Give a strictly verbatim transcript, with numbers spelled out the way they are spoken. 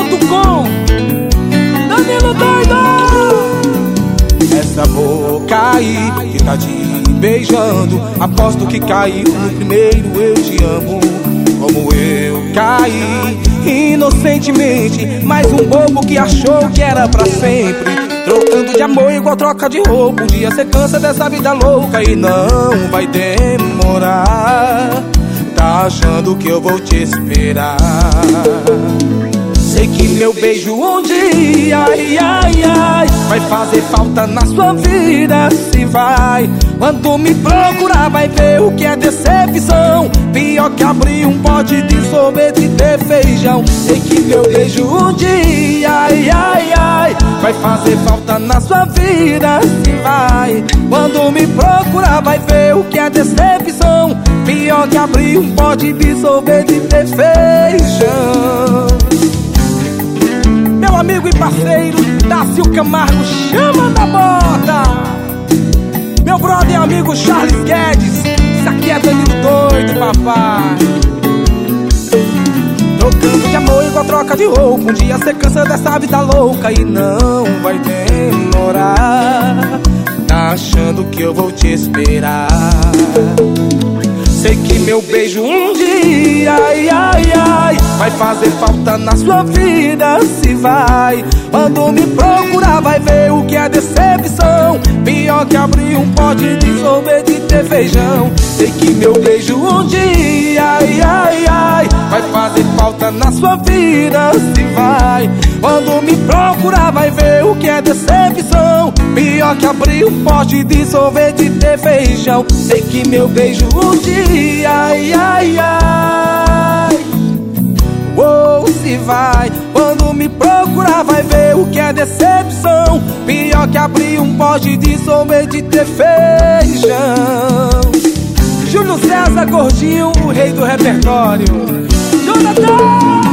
junto com Danilo Doido. Essa boca aí que tá te beijando, aposto que caiu no primeiro eu te amo. Como eu caí inocentemente, mais um bobo que achou que era pra sempre. Trocando de amor igual troca de roupa. Um dia cê cansa dessa vida louca e não vai demorar. Tá achando que eu vou te esperar? Sei que meu beijo um dia, ai, ai, ai, vai fazer falta na sua vida. Se vai, quando me procurar vai ver o que é decepção. Pior que abrir um pote de sorvete de feijão. Sei que meu beijo um dia, ai, ai, ai, vai fazer falta na sua vida. Se vai, quando me procurar vai ver o que é decepção. Pior que abrir um pote de sorvete de feijão. Meu amigo e parceiro Dácio Camargo, chama da bota. Meu brother e amigo Charles Guedes, isso aqui é Danilo Doido, papai. Trocando de amor igual troca de roupa. Um dia cê cansa dessa vida louca e não vai demorar. Tá achando que eu vou te esperar? Sei que meu beijo um dia, ai, ai, ai, vai fazer falta na sua vida. Se vai, quando me procurar vai ver o que é decepção. Pior que abrir um pote de sorvete de feijão. Sei que meu beijo um dia, ai, ai, ai, vai fazer falta na sua vida. Se vai, quando me procurar vai ver o que é decepção. Pior que abrir um pote de sorvete de feijão. Sei que meu beijo um dia, ai, ai, ai, oh, se vai, quando me procurar vai ver o que é decepção. Pior que abrir um pote de sorvete de feijão. Júlio César Gordinho, o rei do repertório. Jonathan!